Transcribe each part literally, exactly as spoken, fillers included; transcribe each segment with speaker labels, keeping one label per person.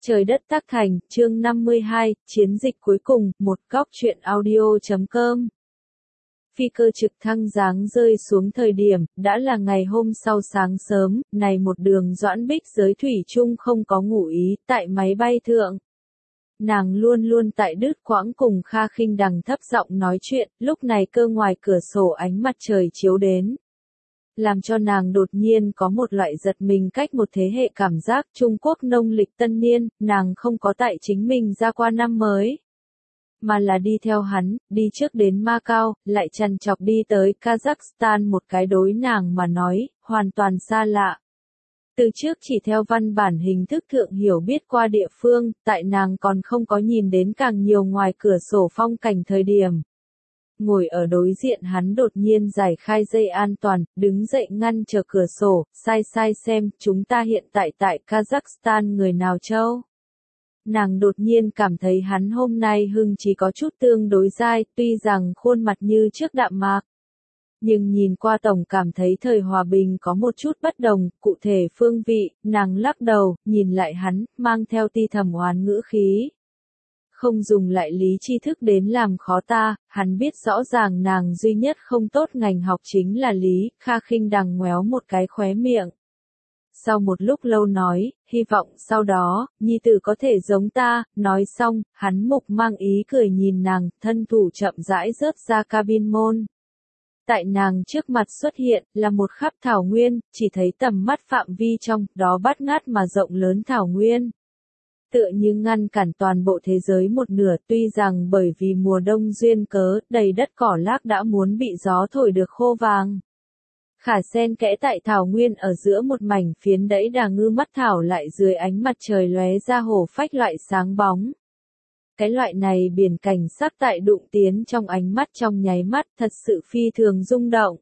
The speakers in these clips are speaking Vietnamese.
Speaker 1: Trời đất tác thành, chương năm mươi hai, chiến dịch cuối cùng, một góc truyện audio chấm com. Phi cơ trực thăng giáng rơi xuống thời điểm, đã là ngày hôm sau sáng sớm, này một đường Doãn Bích giới thủy chung không có ngủ ý, tại máy bay thượng. Nàng luôn luôn tại đứt quãng cùng Kha Khinh Đằng thấp giọng nói chuyện, lúc này cơ ngoài cửa sổ ánh mặt trời chiếu đến. Làm cho nàng đột nhiên có một loại giật mình cách một thế hệ cảm giác Trung Quốc nông lịch tân niên, nàng không có tại chính mình ra qua năm mới. Mà là đi theo hắn, đi trước đến Macau, lại chằn chọc đi tới Kazakhstan một cái đối nàng mà nói, hoàn toàn xa lạ. Từ trước chỉ theo văn bản hình thức thượng hiểu biết qua địa phương, tại nàng còn không có nhìn đến càng nhiều ngoài cửa sổ phong cảnh thời điểm. Ngồi ở đối diện hắn đột nhiên giải khai dây an toàn, đứng dậy ngăn chờ cửa sổ, sai sai xem, chúng ta hiện tại tại Kazakhstan người nào châu. Nàng đột nhiên cảm thấy hắn hôm nay hưng chỉ có chút tương đối dai, tuy rằng khuôn mặt như trước đạm mạc. Nhưng nhìn qua tổng cảm thấy thời hòa bình có một chút bất đồng, cụ thể phương vị, nàng lắc đầu, nhìn lại hắn, mang theo ti thầm oán ngữ khí. Không dùng lại lý tri thức đến làm khó ta, hắn biết rõ ràng nàng duy nhất không tốt ngành học chính là lý, Kha Khinh Đằng ngoéo một cái khóe miệng. Sau một lúc lâu nói, hy vọng sau đó, nhi tử có thể giống ta, nói xong, hắn mục mang ý cười nhìn nàng, thân thủ chậm rãi rớt ra cabin môn. Tại nàng trước mặt xuất hiện, là một khắp thảo nguyên, chỉ thấy tầm mắt phạm vi trong, đó bát ngát mà rộng lớn thảo nguyên. Tựa như ngăn cản toàn bộ thế giới một nửa, tuy rằng bởi vì mùa đông duyên cớ, đầy đất cỏ lác đã muốn bị gió thổi được khô vàng. Khả sen kẽ tại thảo nguyên ở giữa một mảnh phiến đẫy đà ngư mắt thảo lại dưới ánh mặt trời lóe ra hổ phách loại sáng bóng. Cái loại này biển cảnh sắc tại đụng tiến trong ánh mắt trong nháy mắt thật sự phi thường rung động.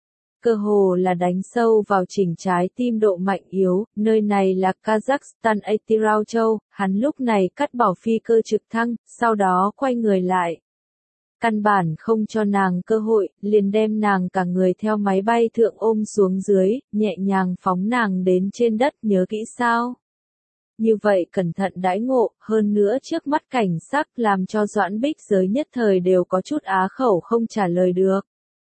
Speaker 1: Cơ hồ là đánh sâu vào chỉnh trái tim độ mạnh yếu, nơi này là Kazakhstan Atirao Châu, hắn lúc này cắt bỏ phi cơ trực thăng, sau đó quay người lại. Căn bản không cho nàng cơ hội, liền đem nàng cả người theo máy bay thượng ôm xuống dưới, nhẹ nhàng phóng nàng đến trên đất, nhớ kỹ sao. Như vậy cẩn thận đãi ngộ, hơn nữa trước mắt cảnh sắc làm cho Doãn Bích giới nhất thời đều có chút á khẩu không trả lời được.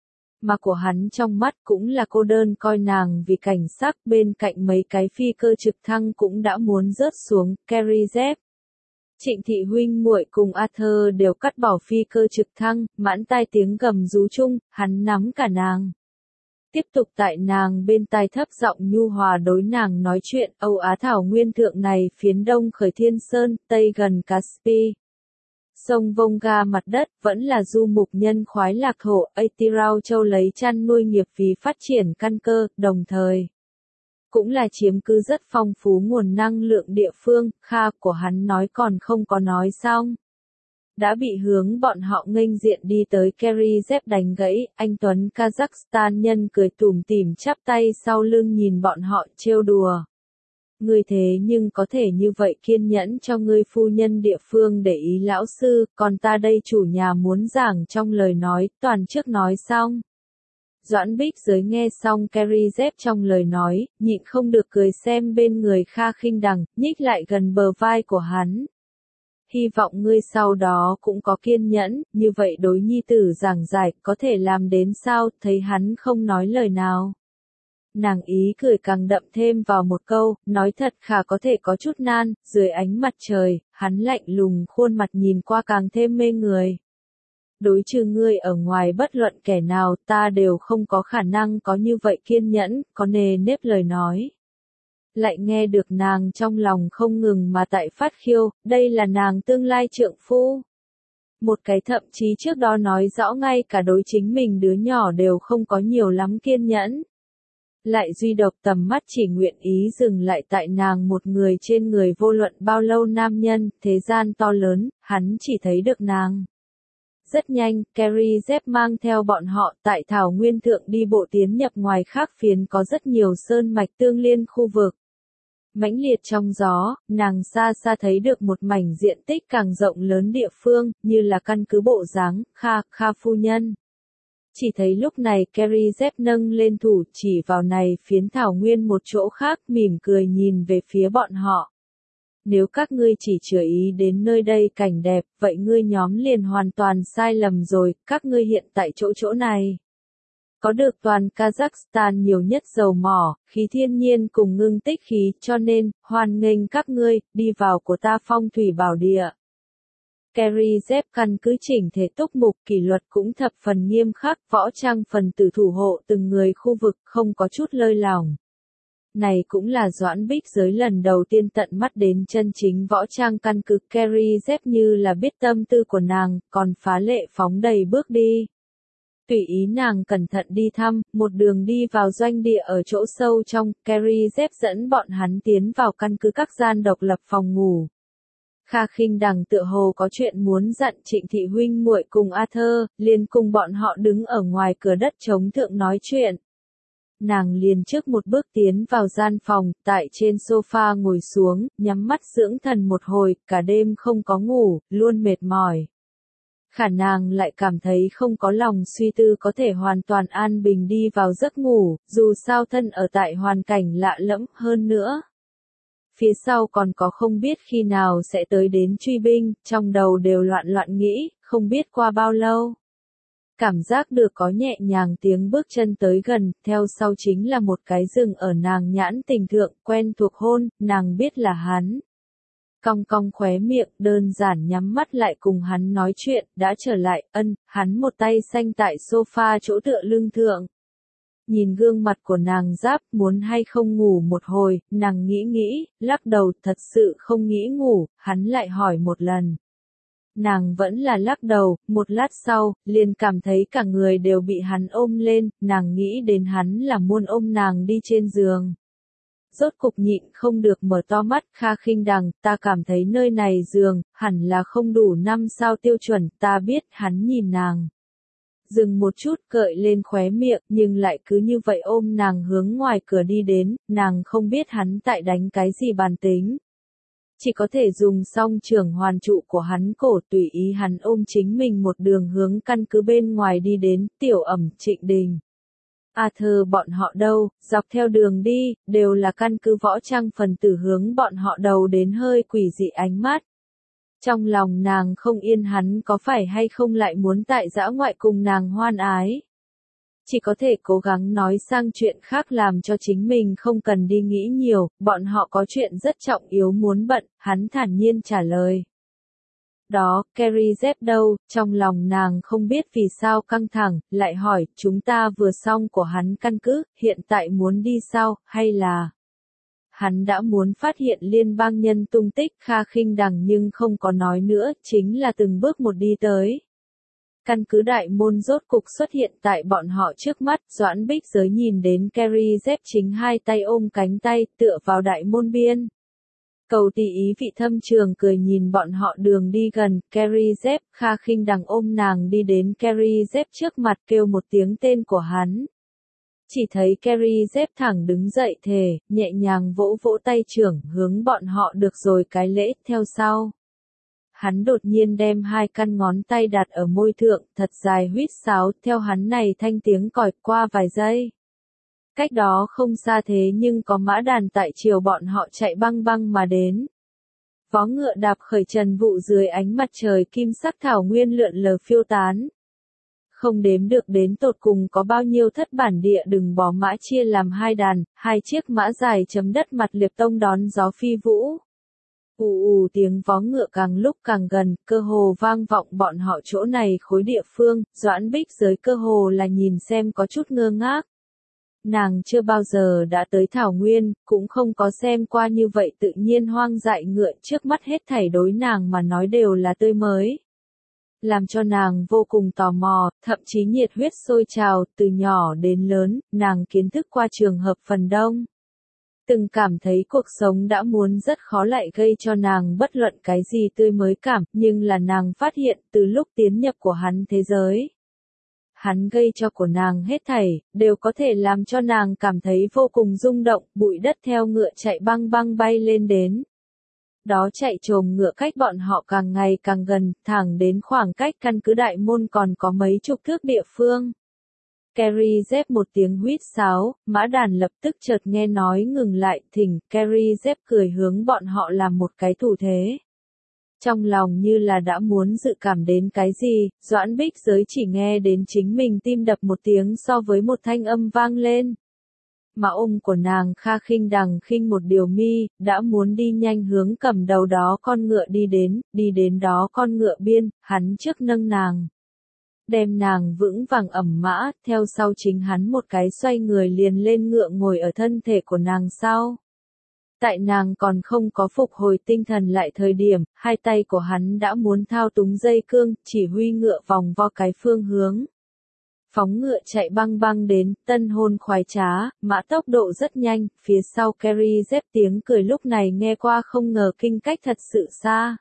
Speaker 1: Mà của hắn trong mắt cũng là cô đơn coi nàng vì cảnh sắc bên cạnh mấy cái phi cơ trực thăng cũng đã muốn rớt xuống, Carrie Dép. Trịnh thị huynh muội cùng Arthur đều cắt bỏ phi cơ trực thăng, mãn tai tiếng gầm rú chung, hắn nắm cả nàng. Tiếp tục tại nàng bên tai thấp giọng nhu hòa đối nàng nói chuyện, Âu Á thảo nguyên thượng này phiến đông khởi Thiên Sơn, tây gần Caspi. Sông Volga mặt đất vẫn là du mục nhân khoái lạc thổ, Atirao Châu lấy chăn nuôi nghiệp vì phát triển căn cơ, đồng thời cũng là chiếm cứ rất phong phú nguồn năng lượng địa phương, Kha của hắn nói còn không có nói xong. Đã bị hướng bọn họ nghênh diện đi tới Carrie Dép đánh gãy, anh Tuấn Kazakhstan nhân cười tủm tỉm chắp tay sau lưng nhìn bọn họ trêu đùa. Ngươi thế nhưng có thể như vậy kiên nhẫn cho ngươi phu nhân địa phương để ý lão sư, còn ta đây chủ nhà muốn giảng trong lời nói, toàn trước nói xong. Doãn Bích giới nghe xong Carrie Dép trong lời nói, nhịn không được cười xem bên người Kha Khinh Đằng, nhích lại gần bờ vai của hắn. Hy vọng ngươi sau đó cũng có kiên nhẫn, như vậy đối nhi tử giảng giải, có thể làm đến sao, thấy hắn không nói lời nào. Nàng ý cười càng đậm thêm vào một câu, nói thật Khả có thể có chút nan, dưới ánh mặt trời, hắn lạnh lùng khuôn mặt nhìn qua càng thêm mê người. Đối trừ ngươi ở ngoài bất luận kẻ nào ta đều không có khả năng có như vậy kiên nhẫn, có nề nếp lời nói. Lại nghe được nàng trong lòng không ngừng mà tại phát khiêu, đây là nàng tương lai trượng phu. Một cái thậm chí trước đó nói rõ ngay cả đối chính mình đứa nhỏ đều không có nhiều lắm kiên nhẫn. Lại duy độc tầm mắt chỉ nguyện ý dừng lại tại nàng một người trên người vô luận bao lâu nam nhân, thế gian to lớn, hắn chỉ thấy được nàng. Rất nhanh, Carrie Dép mang theo bọn họ tại thảo nguyên thượng đi bộ tiến nhập ngoài khác phiến có rất nhiều sơn mạch tương liên khu vực. Mãnh liệt trong gió, nàng xa xa thấy được một mảnh diện tích càng rộng lớn địa phương, như là căn cứ bộ dáng, Kha, Kha phu nhân. Chỉ thấy lúc này Carrie Dép nâng lên thủ chỉ vào này phiến thảo nguyên một chỗ khác mỉm cười nhìn về phía bọn họ. Nếu các ngươi chỉ chú ý đến nơi đây cảnh đẹp, vậy ngươi nhóm liền hoàn toàn sai lầm rồi, các ngươi hiện tại chỗ chỗ này. Có được toàn Kazakhstan nhiều nhất dầu mỏ, khí thiên nhiên cùng ngưng tích khí, cho nên, hoan nghênh các ngươi, đi vào của ta phong thủy bảo địa. Kerizep căn cứ chỉnh thể túc mục kỷ luật cũng thập phần nghiêm khắc, võ trang phần tử thủ hộ từng người khu vực, không có chút lơi lỏng. Này cũng là Doãn Bích Giới lần đầu tiên tận mắt đến chân chính võ trang căn cứ Kerizep như là biết tâm tư của nàng, còn phá lệ phóng đầy bước đi. Tùy ý nàng cẩn thận đi thăm, một đường đi vào doanh địa ở chỗ sâu trong, Kerizep dẫn bọn hắn tiến vào căn cứ các gian độc lập phòng ngủ. Kha Khinh Đằng tựa hồ có chuyện muốn dặn Trịnh thị huynh muội cùng Arthur, liền cùng bọn họ đứng ở ngoài cửa đất trống thượng nói chuyện. Nàng liền trước một bước tiến vào gian phòng, tại trên sofa ngồi xuống, nhắm mắt dưỡng thần một hồi, cả đêm không có ngủ, luôn mệt mỏi. Khả nàng lại cảm thấy không có lòng suy tư có thể hoàn toàn an bình đi vào giấc ngủ, dù sao thân ở tại hoàn cảnh lạ lẫm hơn nữa. Phía sau còn có không biết khi nào sẽ tới đến truy binh, trong đầu đều loạn loạn nghĩ, không biết qua bao lâu. Cảm giác được có nhẹ nhàng tiếng bước chân tới gần, theo sau chính là một cái rừng ở nàng nhãn tình thượng, quen thuộc hôn, nàng biết là hắn. Cong cong khóe miệng, đơn giản nhắm mắt lại cùng hắn nói chuyện, đã trở lại, ân, hắn một tay xanh tại sofa chỗ tựa lưng thượng. Nhìn gương mặt của nàng giáp, muốn hay không ngủ một hồi, nàng nghĩ nghĩ, lắc đầu, thật sự không nghĩ ngủ, hắn lại hỏi một lần. Nàng vẫn là lắc đầu, một lát sau, liền cảm thấy cả người đều bị hắn ôm lên, nàng nghĩ đến hắn là muốn ôm nàng đi trên giường. Rốt cục nhịn không được mở to mắt, Kha Khinh Đằng, ta cảm thấy nơi này giường, hẳn là không đủ năm sao tiêu chuẩn, ta biết, hắn nhìn nàng. Dừng một chút cợi lên khóe miệng, nhưng lại cứ như vậy ôm nàng hướng ngoài cửa đi đến, nàng không biết hắn tại đánh cái gì bàn tính. Chỉ có thể dùng song trưởng hoàn trụ của hắn cổ tùy ý hắn ôm chính mình một đường hướng căn cứ bên ngoài đi đến, tiểu ẩm Trịnh Đình. Arthur bọn họ đâu, dọc theo đường đi, đều là căn cứ võ trang phần tử hướng bọn họ đầu đến hơi quỷ dị ánh mắt. Trong lòng nàng không yên hắn có phải hay không lại muốn tại dã ngoại cùng nàng hoan ái. Chỉ có thể cố gắng nói sang chuyện khác làm cho chính mình không cần đi nghĩ nhiều, bọn họ có chuyện rất trọng yếu muốn bận, hắn thản nhiên trả lời. Đó, Kerizep đâu, trong lòng nàng không biết vì sao căng thẳng, lại hỏi, chúng ta vừa xong của hắn căn cứ, hiện tại muốn đi sao, hay là... Hắn đã muốn phát hiện liên bang nhân tung tích Kha Khinh Đằng nhưng không có nói nữa, chính là từng bước một đi tới. Căn cứ đại môn rốt cục xuất hiện tại bọn họ trước mắt, Doãn Bích Giới nhìn đến Kerizep chính hai tay ôm cánh tay, tựa vào đại môn biên. Cầu tỷ ý vị thâm trường cười nhìn bọn họ đường đi gần, Kerizep, Kha Khinh Đằng ôm nàng đi đến Kerizep trước mặt kêu một tiếng tên của hắn. Chỉ thấy Kerizep thẳng đứng dậy thề, nhẹ nhàng vỗ vỗ tay trưởng hướng bọn họ được rồi cái lễ, theo sau. Hắn đột nhiên đem hai căn ngón tay đặt ở môi thượng, thật dài huýt sáo, theo hắn này thanh tiếng còi qua vài giây. Cách đó không xa thế nhưng có mã đàn tại chiều bọn họ chạy băng băng mà đến. Vó ngựa đạp khởi trần vụ dưới ánh mặt trời kim sắc thảo nguyên lượn lờ phiêu tán. Không đếm được đến tột cùng có bao nhiêu thất bản địa đừng bó mã chia làm hai đàn, hai chiếc mã dài chấm đất mặt liệp tông đón gió phi vũ. Ù ù tiếng vó ngựa càng lúc càng gần, cơ hồ vang vọng bọn họ chỗ này khối địa phương, Doãn Bích Giới cơ hồ là nhìn xem có chút ngơ ngác. Nàng chưa bao giờ đã tới Thảo Nguyên, cũng không có xem qua như vậy tự nhiên hoang dại ngựa, trước mắt hết thảy đối nàng mà nói đều là tươi mới. Làm cho nàng vô cùng tò mò, thậm chí nhiệt huyết sôi trào, từ nhỏ đến lớn, nàng kiến thức qua trường hợp phần đông. Từng cảm thấy cuộc sống đã muốn rất khó lại gây cho nàng bất luận cái gì tươi mới cảm, nhưng là nàng phát hiện từ lúc tiến nhập của hắn thế giới. Hắn gây cho của nàng hết thảy, đều có thể làm cho nàng cảm thấy vô cùng rung động, bụi đất theo ngựa chạy băng băng bay lên đến. Đó chạy trồm ngựa cách bọn họ càng ngày càng gần, thẳng đến khoảng cách căn cứ đại môn còn có mấy chục thước địa phương. Carrie dép một tiếng huýt sáo, mã đàn lập tức chợt nghe nói ngừng lại, thỉnh, Carrie dép cười hướng bọn họ làm một cái thủ thế. Trong lòng như là đã muốn dự cảm đến cái gì, Doãn Bích Giới chỉ nghe đến chính mình tim đập một tiếng so với một thanh âm vang lên. Mà ôm của nàng Kha Khinh Đằng khinh một điều mi, đã muốn đi nhanh hướng cầm đầu đó con ngựa đi đến, đi đến đó con ngựa biên, hắn trước nâng nàng. Đem nàng vững vàng ẩm mã, theo sau chính hắn một cái xoay người liền lên ngựa ngồi ở thân thể của nàng sau. Tại nàng còn không có phục hồi tinh thần lại thời điểm, hai tay của hắn đã muốn thao túng dây cương, chỉ huy ngựa vòng vo cái phương hướng. Phóng ngựa chạy băng băng đến, tân hôn khoái trá, mã tốc độ rất nhanh, phía sau Carrie dép tiếng cười lúc này nghe qua không ngờ kinh cách thật sự xa.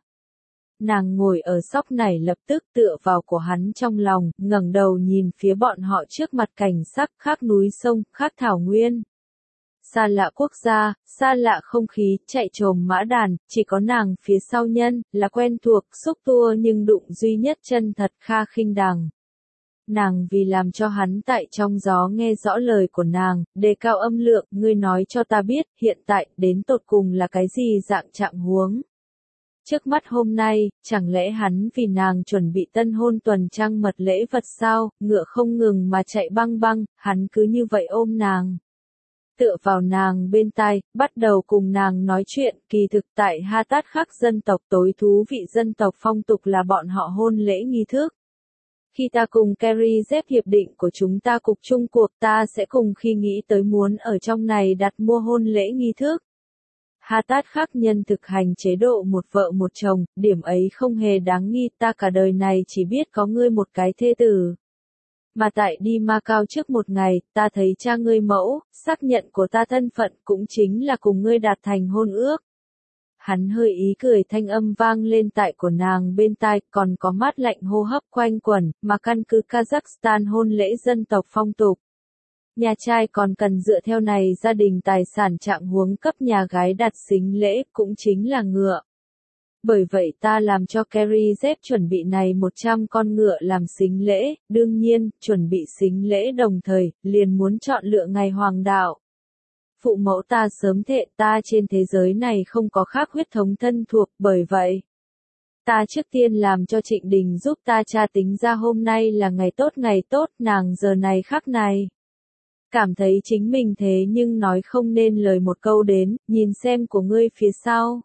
Speaker 1: Nàng ngồi ở sóc này lập tức tựa vào của hắn trong lòng, ngẩng đầu nhìn phía bọn họ trước mặt cảnh sắc khác núi sông, khác thảo nguyên. Xa lạ quốc gia, xa lạ không khí, chạy trồm mã đàn, chỉ có nàng phía sau nhân, là quen thuộc, xúc tua nhưng đụng duy nhất chân thật Kha Khinh Đằng. Nàng vì làm cho hắn tại trong gió nghe rõ lời của nàng, đề cao âm lượng, ngươi nói cho ta biết, hiện tại, đến tột cùng là cái gì dạng trạng huống. Trước mắt hôm nay, chẳng lẽ hắn vì nàng chuẩn bị tân hôn tuần trăng mật lễ vật sao, ngựa không ngừng mà chạy băng băng, hắn cứ như vậy ôm nàng. Tựa vào nàng bên tai, bắt đầu cùng nàng nói chuyện, kỳ thực tại Ha Tát khác dân tộc tối thú vị dân tộc phong tục là bọn họ hôn lễ nghi thức. Khi ta cùng Carrie dép hiệp định của chúng ta cục chung cuộc ta sẽ cùng khi nghĩ tới muốn ở trong này đặt mua hôn lễ nghi thức. Ha Tát khác nhân thực hành chế độ một vợ một chồng, điểm ấy không hề đáng nghi, ta cả đời này chỉ biết có ngươi một cái thê tử. Mà tại đi Macau trước một ngày, ta thấy cha ngươi mẫu, xác nhận của ta thân phận cũng chính là cùng ngươi đạt thành hôn ước. Hắn hơi ý cười thanh âm vang lên tại của nàng bên tai, còn có mát lạnh hô hấp quanh quẩn, mà căn cứ Kazakhstan hôn lễ dân tộc phong tục. Nhà trai còn cần dựa theo này gia đình tài sản trạng huống cấp nhà gái đặt sính lễ, cũng chính là ngựa. Bởi vậy ta làm cho Carrie dép chuẩn bị này một trăm con ngựa làm sính lễ, đương nhiên, chuẩn bị sính lễ đồng thời, liền muốn chọn lựa ngày hoàng đạo. Phụ mẫu ta sớm thệ ta trên thế giới này không có khác huyết thống thân thuộc, bởi vậy. Ta trước tiên làm cho Trịnh Đình giúp ta tra tính ra hôm nay là ngày tốt ngày tốt, nàng giờ này khắc này. Cảm thấy chính mình thế nhưng nói không nên lời một câu đến, nhìn xem của ngươi phía sau.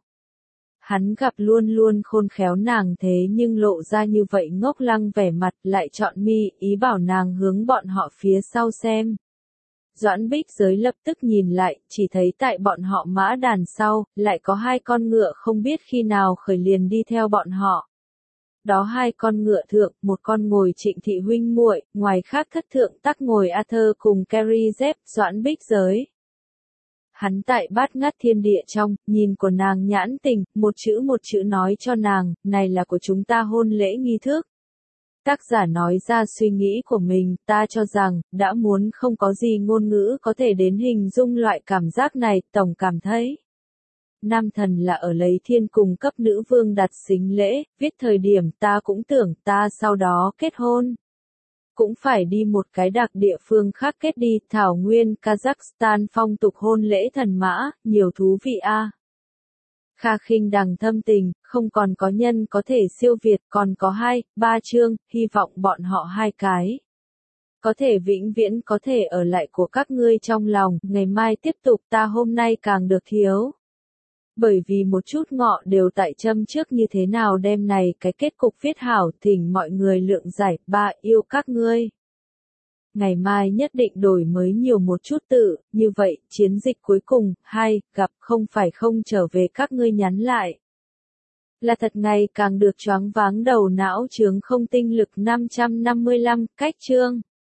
Speaker 1: Hắn gặp luôn luôn khôn khéo nàng thế nhưng lộ ra như vậy ngốc lăng vẻ mặt lại chọn mi, ý bảo nàng hướng bọn họ phía sau xem. Doãn Bích Giới lập tức nhìn lại, chỉ thấy tại bọn họ mã đàn sau, lại có hai con ngựa không biết khi nào khởi liền đi theo bọn họ. Đó hai con ngựa thượng, một con ngồi Trịnh thị huynh muội, ngoài khác thất thượng tắc ngồi Arthur cùng Carrie dép, Doãn Bích Giới. Hắn tại bát ngát thiên địa trong, nhìn của nàng nhãn tình, một chữ một chữ nói cho nàng, này là của chúng ta hôn lễ nghi thức. Tác giả nói ra suy nghĩ của mình, ta cho rằng, đã muốn không có gì ngôn ngữ có thể đến hình dung loại cảm giác này, tổng cảm thấy. Nam thần là ở lấy thiên cùng cấp nữ vương đặt sính lễ, viết thời điểm ta cũng tưởng ta sau đó kết hôn. Cũng phải đi một cái đặc địa phương khác kết đi, thảo nguyên Kazakhstan phong tục hôn lễ thần mã, nhiều thú vị a. À. Kha Khinh Đằng thâm tình, không còn có nhân có thể siêu việt, còn có hai, ba chương, hy vọng bọn họ hai cái. Có thể vĩnh viễn có thể ở lại của các ngươi trong lòng, ngày mai tiếp tục ta hôm nay càng được thiếu. Bởi vì một chút ngọ đều tại châm trước như thế nào đem này cái kết cục viết hảo, thỉnh mọi người lượng giải, ba yêu các ngươi. Ngày mai nhất định đổi mới nhiều một chút tự, như vậy, chiến dịch cuối cùng, hai, gặp không phải không trở về các ngươi nhắn lại. Là thật ngày càng được choáng váng đầu não chướng không tinh lực năm trăm năm mươi lăm, cách chương.